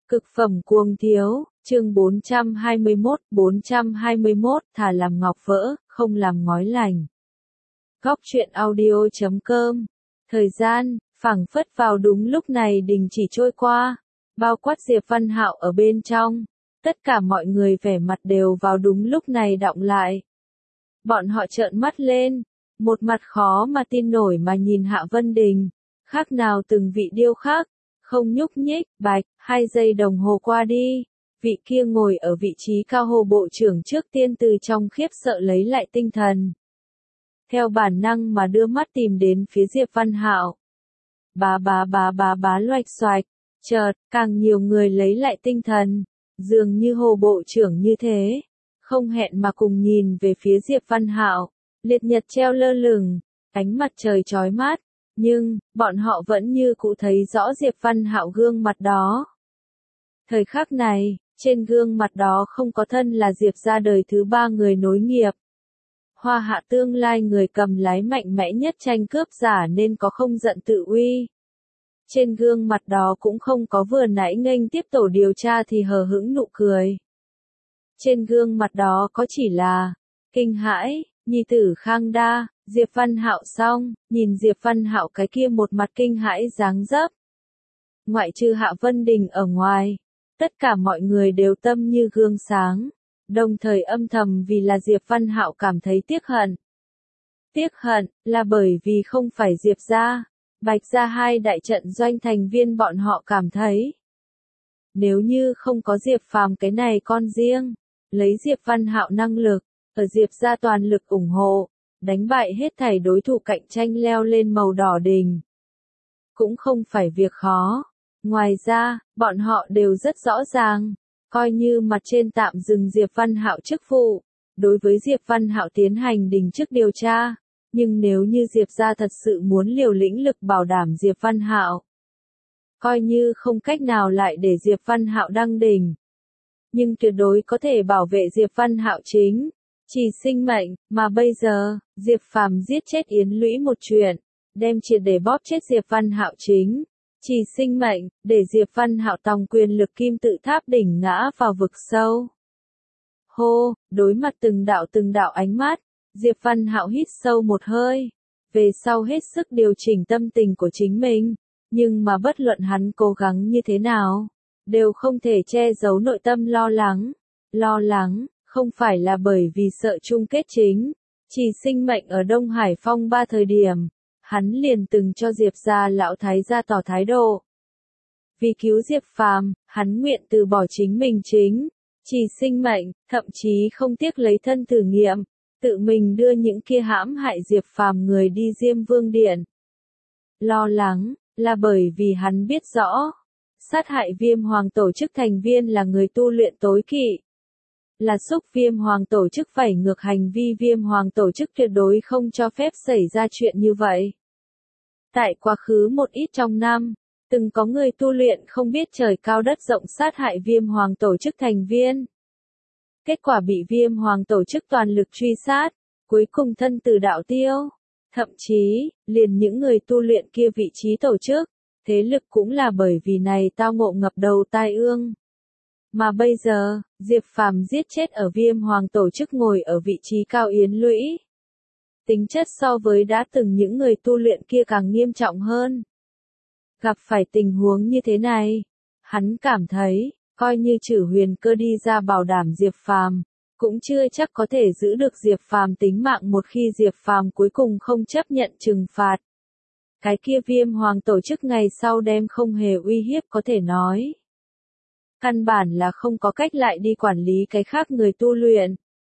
Cực phẩm cuồng thiếu, chương 421, thà làm ngọc vỡ, không làm ngói lành. Góc truyện audio.com. Thời gian, phảng phất vào đúng lúc này đình chỉ trôi qua, bao quát Diệp Văn Hạo ở bên trong. Tất cả mọi người vẻ mặt đều vào đúng lúc này đọng lại. Bọn họ trợn mắt lên, một mặt khó mà tin nổi mà nhìn Hạ Vân Đình, khác nào từng vị điêu khắc, không nhúc nhích. 2 giây đồng hồ qua đi, vị kia ngồi ở vị trí cao hồ bộ trưởng trước tiên từ trong khiếp sợ lấy lại tinh thần. Theo bản năng mà đưa mắt tìm đến phía Diệp Văn Hạo. Bá loạch xoạch, chợt, càng nhiều người lấy lại tinh thần, dường như hồ bộ trưởng như thế, không hẹn mà cùng nhìn về phía Diệp Văn Hạo, liệt nhật treo lơ lửng, ánh mặt trời chói mắt, nhưng, bọn họ vẫn như cũ thấy rõ Diệp Văn Hạo gương mặt đó. Thời khắc này, trên gương mặt đó không có thân là Diệp gia đời thứ 3 người nối nghiệp. Hoa Hạ tương lai người cầm lái mạnh mẽ nhất tranh cướp giả nên có không giận tự uy. Trên gương mặt đó cũng không có vừa nãy nghênh tiếp tổ điều tra thì hờ hững nụ cười. Trên gương mặt đó có chỉ là kinh hãi, nhi tử Khang Đa, Diệp Văn Hạo xong, nhìn Diệp Văn Hạo cái kia một mặt kinh hãi dáng dấp. Ngoại trừ Hạ Vân Đình ở ngoài, tất cả mọi người đều tâm như gương sáng, đồng thời âm thầm vì là Diệp Văn Hạo cảm thấy tiếc hận. Tiếc hận là bởi vì không phải Diệp gia, Bạch gia hai đại trận doanh thành viên bọn họ cảm thấy. Nếu như không có Diệp Phàm cái này con riêng, lấy Diệp Văn Hạo năng lực, ở Diệp gia toàn lực ủng hộ, đánh bại hết thảy đối thủ cạnh tranh leo lên màu đỏ đỉnh. Cũng không phải việc khó. Ngoài ra, bọn họ đều rất rõ ràng, coi như mặt trên tạm dừng Diệp Văn Hạo chức vụ, đối với Diệp Văn Hạo tiến hành đình chức điều tra, nhưng nếu như Diệp gia thật sự muốn liều lĩnh lực bảo đảm Diệp Văn Hạo, coi như không cách nào lại để Diệp Văn Hạo đăng đỉnh, nhưng tuyệt đối có thể bảo vệ Diệp Văn Hạo chính chỉ sinh mệnh, mà bây giờ, Diệp Phàm giết chết Yến Lũy một chuyện, đem triệt để bóp chết Diệp Văn Hạo chính chỉ sinh mệnh, để Diệp Văn Hạo tòng quyền lực kim tự tháp đỉnh ngã vào vực sâu. Hô, đối mặt từng đạo ánh mắt, Diệp Văn Hạo hít sâu một hơi, về sau hết sức điều chỉnh tâm tình của chính mình, nhưng mà bất luận hắn cố gắng như thế nào, đều không thể che giấu nội tâm lo lắng. Lo lắng, không phải là bởi vì sợ chung kết chính chỉ sinh mệnh ở Đông Hải Phong 3 thời điểm. Hắn liền từng cho Diệp gia lão thái gia tỏ thái độ. Vì cứu Diệp Phàm, hắn nguyện từ bỏ chính mình chính chỉ sinh mệnh, thậm chí không tiếc lấy thân thử nghiệm, tự mình đưa những kia hãm hại Diệp Phàm người đi Diêm Vương Điện. Lo lắng, là bởi vì hắn biết rõ, sát hại Viêm Hoàng tổ chức thành viên là người tu luyện tối kỵ. Là xúc Viêm Hoàng tổ chức phải ngược hành vi Viêm Hoàng tổ chức tuyệt đối không cho phép xảy ra chuyện như vậy. Tại quá khứ một ít trong năm, từng có người tu luyện không biết trời cao đất rộng sát hại Viêm Hoàng tổ chức thành viên. Kết quả bị Viêm Hoàng tổ chức toàn lực truy sát, cuối cùng thân tử đạo tiêu. Thậm chí, liền những người tu luyện kia vị trí tổ chức, thế lực cũng là bởi vì này tao ngộ ngập đầu tai ương. Mà bây giờ, Diệp Phàm giết chết ở Viêm Hoàng tổ chức ngồi ở vị trí cao Yến Lũy. Tính chất so với đã từng những người tu luyện kia càng nghiêm trọng hơn. Gặp phải tình huống như thế này, hắn cảm thấy, coi như Trử Huyền Cơ đi ra bảo đảm Diệp Phàm, cũng chưa chắc có thể giữ được Diệp Phàm tính mạng một khi Diệp Phàm cuối cùng không chấp nhận trừng phạt. Cái kia Viêm Hoàng tổ chức ngày sau đem không hề uy hiếp có thể nói. Căn bản là không có cách lại đi quản lý cái khác người tu luyện.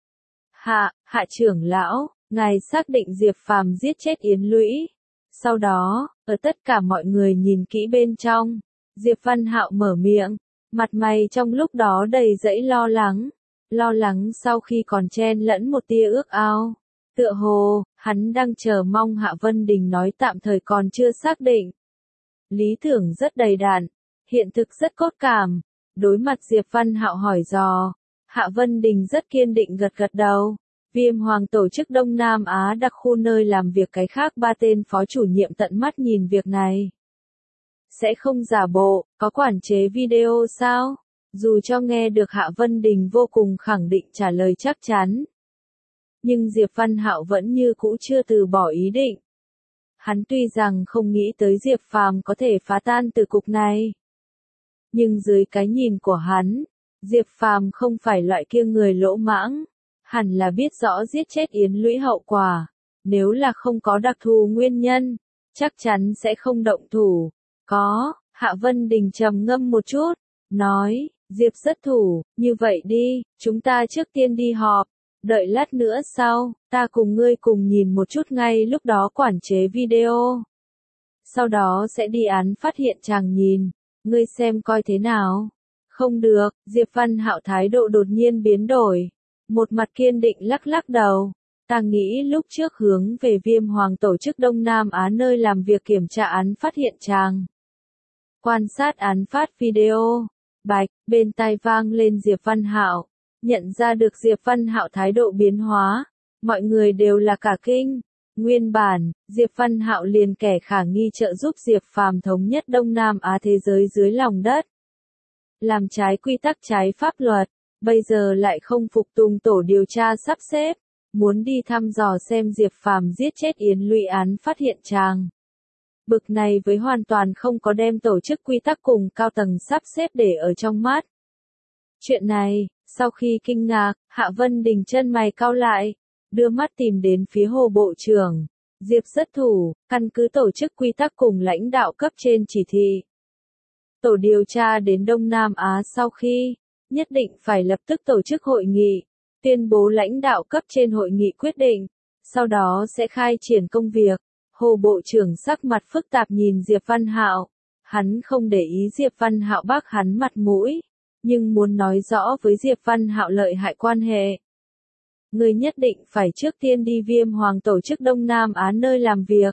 Hạ trưởng lão, ngài xác định Diệp Phàm giết chết Yến Lũy. Sau đó, ở tất cả mọi người nhìn kỹ bên trong, Diệp Văn Hạo mở miệng, mặt mày trong lúc đó đầy dẫy lo lắng sau khi còn chen lẫn một tia ước ao. Tựa hồ, hắn đang chờ mong Hạ Vân Đình nói tạm thời còn chưa xác định. Lý tưởng rất đầy đặn, hiện thực rất cốt cảm. Đối mặt Diệp Văn Hạo hỏi dò, Hạ Vân Đình rất kiên định gật đầu. Viêm Hoàng tổ chức Đông Nam Á đặc khu nơi làm việc cái khác 3 tên phó chủ nhiệm tận mắt nhìn việc này. Sẽ không giả bộ, có quản chế video sao? Dù cho nghe được Hạ Vân Đình vô cùng khẳng định trả lời chắc chắn. Nhưng Diệp Văn Hạo vẫn như cũ chưa từ bỏ ý định. Hắn tuy rằng không nghĩ tới Diệp Phàm có thể phá tan từ cục này. Nhưng dưới cái nhìn của hắn, Diệp Phàm không phải loại kia người lỗ mãng. Hẳn là biết rõ giết chết Yến Lũy hậu quả. Nếu là không có đặc thù nguyên nhân, chắc chắn sẽ không động thủ. Có, Hạ Vân Đình trầm ngâm một chút, nói, Diệp xuất thủ, như vậy đi, chúng ta trước tiên đi họp, đợi lát nữa sau, ta cùng ngươi cùng nhìn một chút ngay lúc đó quản chế video. Sau đó sẽ đi án phát hiện chàng nhìn, ngươi xem coi thế nào. Không được, Diệp Văn Hạo thái độ đột nhiên biến đổi, một mặt kiên định lắc lắc đầu. Ta nghĩ lúc trước hướng về Viêm Hoàng tổ chức Đông Nam Á nơi làm việc kiểm tra án phát hiện chàng. Quan sát án phát video, bạch, bên tai vang lên Diệp Văn Hạo, nhận ra được Diệp Văn Hạo thái độ biến hóa, mọi người đều là cả kinh. Nguyên bản, Diệp Văn Hạo liền kẻ khả nghi trợ giúp Diệp Phàm thống nhất Đông Nam Á thế giới dưới lòng đất. Làm trái quy tắc trái pháp luật, bây giờ lại không phục tùng tổ điều tra sắp xếp, muốn đi thăm dò xem Diệp Phàm giết chết Yến Lũy án phát hiện chàng. Bực này với hoàn toàn không có đem tổ chức quy tắc cùng cao tầng sắp xếp để ở trong mắt. Chuyện này, sau khi kinh ngạc, Hạ Vân Đình chân mày cau lại, đưa mắt tìm đến phía Hồ Bộ trưởng. Diệp xuất thủ, căn cứ tổ chức quy tắc cùng lãnh đạo cấp trên chỉ thị. Tổ điều tra đến Đông Nam Á sau khi, nhất định phải lập tức tổ chức hội nghị, tuyên bố lãnh đạo cấp trên hội nghị quyết định, sau đó sẽ khai triển công việc. Hồ Bộ trưởng sắc mặt phức tạp nhìn Diệp Văn Hạo, hắn không để ý Diệp Văn Hạo bác hắn mặt mũi, nhưng muốn nói rõ với Diệp Văn Hạo lợi hại quan hệ. Người nhất định phải trước tiên đi Viêm Hoàng tổ chức Đông Nam Á nơi làm việc.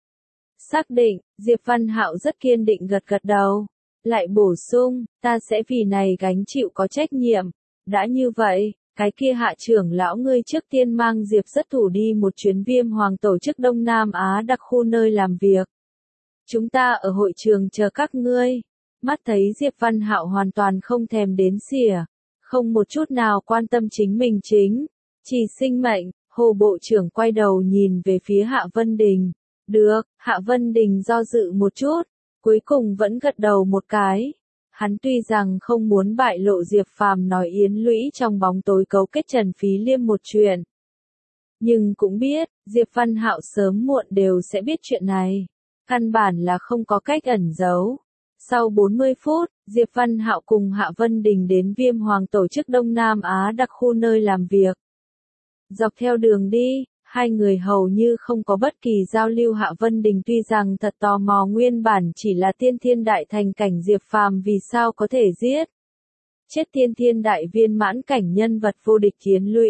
Xác định, Diệp Văn Hạo rất kiên định gật gật đầu, lại bổ sung, ta sẽ vì này gánh chịu có trách nhiệm. Đã như vậy, cái kia Hạ trưởng lão ngươi trước tiên mang Diệp xuất thủ đi một chuyến Viêm Hoàng tổ chức Đông Nam Á đặc khu nơi làm việc. Chúng ta ở hội trường chờ các ngươi. Mắt thấy Diệp Văn Hạo hoàn toàn không thèm đến xỉa, không một chút nào quan tâm chính mình chỉ sinh mệnh. Hồ Bộ trưởng quay đầu nhìn về phía Hạ Vân Đình. Được, Hạ Vân Đình do dự một chút, cuối cùng vẫn gật đầu một cái. Hắn tuy rằng không muốn bại lộ Diệp Phàm nói Yến Lũy trong bóng tối cấu kết Trần Phí Liêm một chuyện, nhưng cũng biết, Diệp Văn Hạo sớm muộn đều sẽ biết chuyện này. Căn bản là không có cách ẩn giấu. Sau 40 phút, Diệp Văn Hạo cùng Hạ Vân Đình đến Viêm Hoàng tổ chức Đông Nam Á đặc khu nơi làm việc. Dọc theo đường đi, hai người hầu như không có bất kỳ giao lưu. Hạ Vân Đình tuy rằng thật tò mò nguyên bản chỉ là tiên thiên đại thành cảnh Diệp Phàm vì sao có thể giết chết tiên thiên đại viên mãn cảnh nhân vật vô địch Yến Lũy.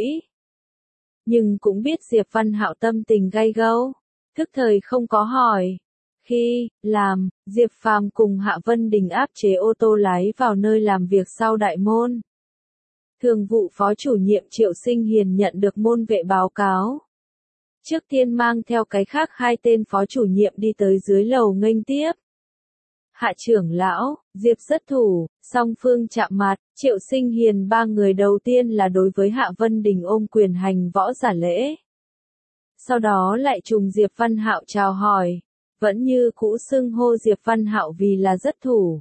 Nhưng cũng biết Diệp Văn Hạo tâm tình gay gẫu, thức thời không có hỏi. Khi làm, Diệp Phàm cùng Hạ Vân Đình áp chế ô tô lái vào nơi làm việc sau đại môn. Thường vụ phó chủ nhiệm Triệu Sinh Hiền nhận được môn vệ báo cáo. Trước tiên mang theo cái khác hai tên phó chủ nhiệm đi tới dưới lầu nghênh tiếp. Hạ trưởng lão, Diệp xuất thủ, song phương chạm mặt, Triệu Sinh Hiền ba người đầu tiên là đối với Hạ Vân Đình ôm quyền hành võ giả lễ. Sau đó lại trùng Diệp Văn Hạo chào hỏi, vẫn như cũ xưng hô Diệp Văn Hạo vì là rất thủ.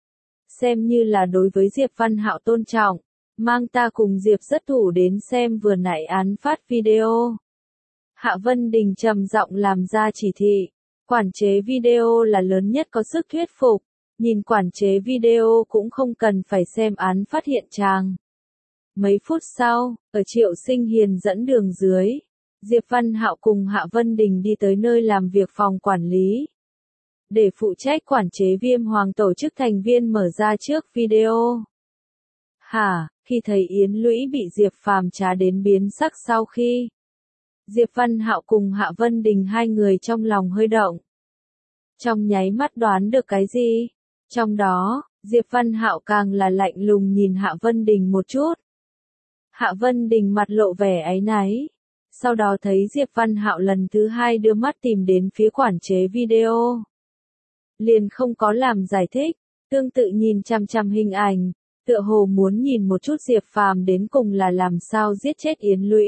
Xem như là đối với Diệp Văn Hạo tôn trọng, mang ta cùng Diệp xuất thủ đến xem vừa nãy án phát video. Hạ Vân Đình trầm giọng làm ra chỉ thị. Quản chế video là lớn nhất có sức thuyết phục. Nhìn quản chế video cũng không cần phải xem án phát hiện chàng. Mấy phút sau, ở Triệu Sinh Hiền dẫn đường dưới, Diệp Văn Hạo cùng Hạ Vân Đình đi tới nơi làm việc phòng quản lý. Để phụ trách quản chế Viêm Hoàng tổ chức thành viên mở ra trước video. Khi thấy Yến Lũy bị Diệp Phàm trá đến biến sắc sau khi, Diệp Văn Hạo cùng Hạ Vân Đình hai người trong lòng hơi động. Trong nháy mắt đoán được cái gì? Trong đó, Diệp Văn Hạo càng là lạnh lùng nhìn Hạ Vân Đình một chút. Hạ Vân Đình mặt lộ vẻ áy náy. Sau đó thấy Diệp Văn Hạo lần thứ hai đưa mắt tìm đến phía quản chế video. liền không có làm giải thích, tương tự nhìn chằm chằm hình ảnh, tựa hồ muốn nhìn một chút Diệp Phàm đến cùng là làm sao giết chết Yến Lũy.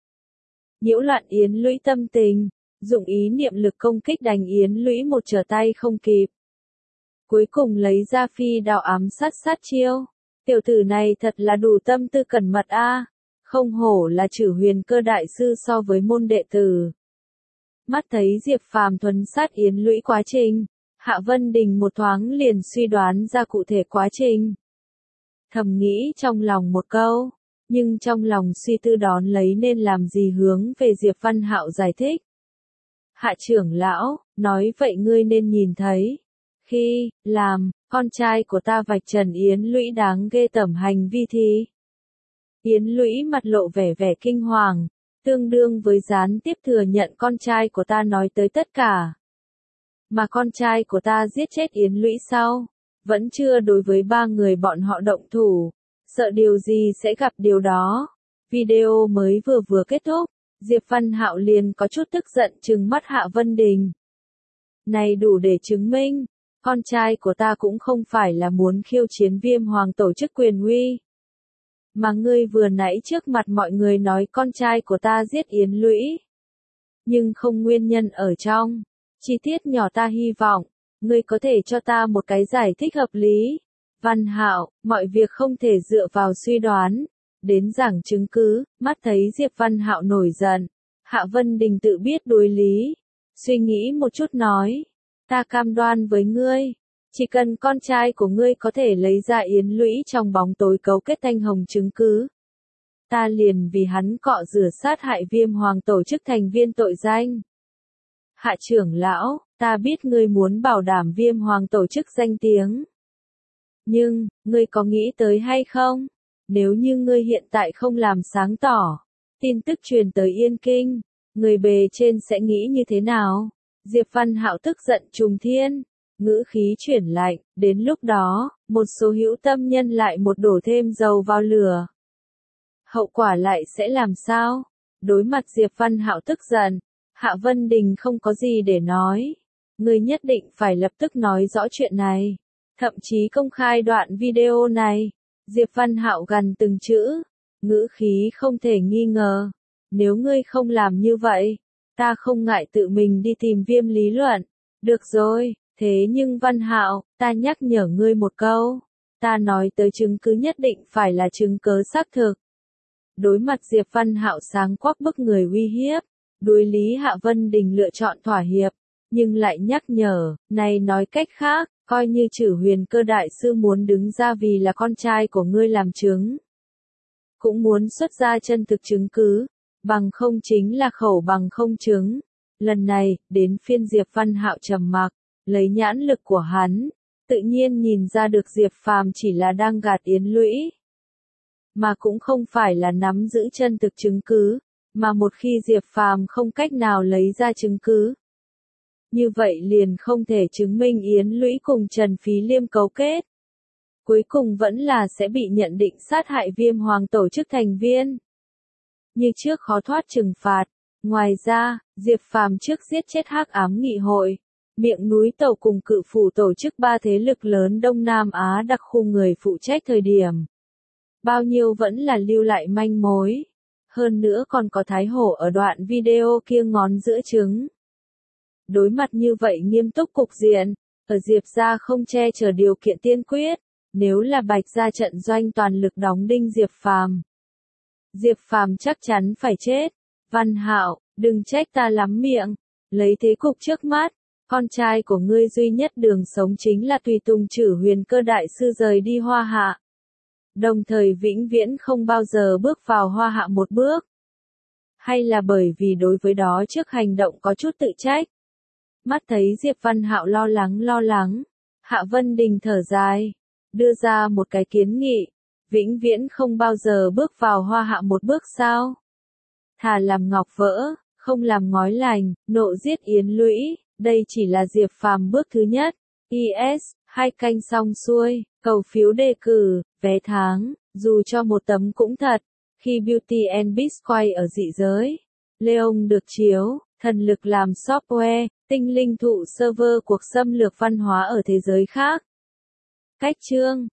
Nhiễu loạn Yến Lũy tâm tình, dụng ý niệm lực công kích đánh Yến Lũy một trở tay không kịp. Cuối cùng lấy ra phi đao ám sát chiêu. Tiểu tử này thật là đủ tâm tư cẩn mật a, không hổ là Trử Huyền Cơ đại sư so với môn đệ tử. Mắt thấy Diệp Phàm thuần sát Yến Lũy quá trình, Hạ Vân Đình một thoáng liền suy đoán ra cụ thể quá trình. Thầm nghĩ trong lòng một câu, nhưng trong lòng suy tư đón lấy nên làm gì hướng về Diệp Văn Hạo giải thích. Hạ trưởng lão, nói vậy ngươi nên nhìn thấy. Khi, làm, con trai của ta vạch trần Yến Lũy đáng ghê tởm hành vi thì. Yến Lũy mặt lộ vẻ kinh hoàng, tương đương với gián tiếp thừa nhận con trai của ta nói tới tất cả. Mà con trai của ta giết chết Yến Lũy sau, vẫn chưa đối với ba người bọn họ động thủ, sợ điều gì sẽ gặp điều đó. Video mới vừa kết thúc, Diệp Văn Hạo liền có chút tức giận trừng mắt Hạ Vân Đình. Này đủ để chứng minh, con trai của ta cũng không phải là muốn khiêu chiến Viêm Hoàng tổ chức quyền uy. Mà ngươi vừa nãy trước mặt mọi người nói con trai của ta giết Yến Lũy. Nhưng không nguyên nhân ở trong. Chi tiết nhỏ ta hy vọng, ngươi có thể cho ta một cái giải thích hợp lý. Văn Hạo, mọi việc không thể dựa vào suy đoán. Đến giảng chứng cứ, mắt thấy Diệp Văn Hạo nổi giận. Hạ Vân Đình tự biết đối lý. Suy nghĩ một chút nói. Ta cam đoan với ngươi. Chỉ cần con trai của ngươi có thể lấy ra Yến Lũy trong bóng tối cấu kết thanh hồng chứng cứ. Ta liền vì hắn cọ rửa sát hại Viêm Hoàng tổ chức thành viên tội danh. Hạ trưởng lão, ta biết ngươi muốn bảo đảm Viêm Hoàng tổ chức danh tiếng. Nhưng, ngươi có nghĩ tới hay không? Nếu như ngươi hiện tại không làm sáng tỏ, tin tức truyền tới Yên Kinh, người bề trên sẽ nghĩ như thế nào? Diệp Văn Hạo tức giận trùng thiên, ngữ khí chuyển lạnh, đến lúc đó, một số hữu tâm nhân lại một đổ thêm dầu vào lửa. Hậu quả lại sẽ làm sao? Đối mặt Diệp Văn Hạo tức giận, Hạ Vân Đình không có gì để nói. Ngươi nhất định phải lập tức nói rõ chuyện này, thậm chí công khai đoạn video này. Diệp Văn Hạo gằn từng chữ, ngữ khí không thể nghi ngờ. Nếu ngươi không làm như vậy, ta không ngại tự mình đi tìm Viêm lý luận. Được rồi, thế nhưng Văn Hạo, ta nhắc nhở ngươi một câu. Ta nói tới chứng cứ nhất định phải là chứng cứ xác thực. Đối mặt Diệp Văn Hạo sáng quắc bức người uy hiếp, đối lý Hạ Vân Đình lựa chọn thỏa hiệp, nhưng lại nhắc nhở, này nói cách khác, coi như Trử Huyền Cơ đại sư muốn đứng ra vì là con trai của ngươi làm chứng. Cũng muốn xuất ra chân thực chứng cứ, bằng không chính là khẩu bằng không chứng. Lần này, đến phiên Diệp Văn Hạo trầm mặc, lấy nhãn lực của hắn, tự nhiên nhìn ra được Diệp Phàm chỉ là đang gạt Yến Lũy. Mà cũng không phải là nắm giữ chân thực chứng cứ, mà một khi Diệp Phàm không cách nào lấy ra chứng cứ. Như vậy liền không thể chứng minh Yến Lũy cùng Trần Phí Liêm cấu kết. Cuối cùng vẫn là sẽ bị nhận định sát hại Viêm Hoàng tổ chức thành viên. Như trước khó thoát trừng phạt. Ngoài ra, Diệp Phàm trước giết chết Hắc Ám Nghị hội, Miệng Núi Tàu cùng Cự Phủ tổ chức ba thế lực lớn Đông Nam Á đặc khu người phụ trách thời điểm. Bao nhiêu vẫn là lưu lại manh mối. Hơn nữa còn có Thái Hổ ở đoạn video kia ngón giữa trứng. Đối mặt như vậy nghiêm túc cục diện, ở Diệp gia không che chở điều kiện tiên quyết, nếu là Bạch gia trận doanh toàn lực đóng đinh Diệp Phàm. Diệp Phàm chắc chắn phải chết. Văn Hạo, đừng trách ta lắm miệng, lấy thế cục trước mắt, con trai của ngươi duy nhất đường sống chính là tùy tùng Trử Huyền Cơ đại sư rời đi Hoa Hạ. Đồng thời vĩnh viễn không bao giờ bước vào Hoa Hạ một bước. Hay là bởi vì đối với đó trước hành động có chút tự trách. Mắt thấy Diệp Văn Hạo lo lắng, Hạ Vân Đình thở dài, đưa ra một cái kiến nghị, vĩnh viễn không bao giờ bước vào Hoa Hạ một bước sao? Thà làm ngọc vỡ, không làm ngói lành, nộ giết Yến Lũy, đây chỉ là Diệp Phàm bước thứ nhất. IS, 2 canh xong xuôi, cầu phiếu đề cử, vé tháng, dù cho một tấm cũng thật. Khi Beauty and Beast quay ở dị giới, Leon được chiếu, Thần lực làm software, tinh linh thụ server cuộc xâm lược văn hóa ở thế giới khác. Cách chương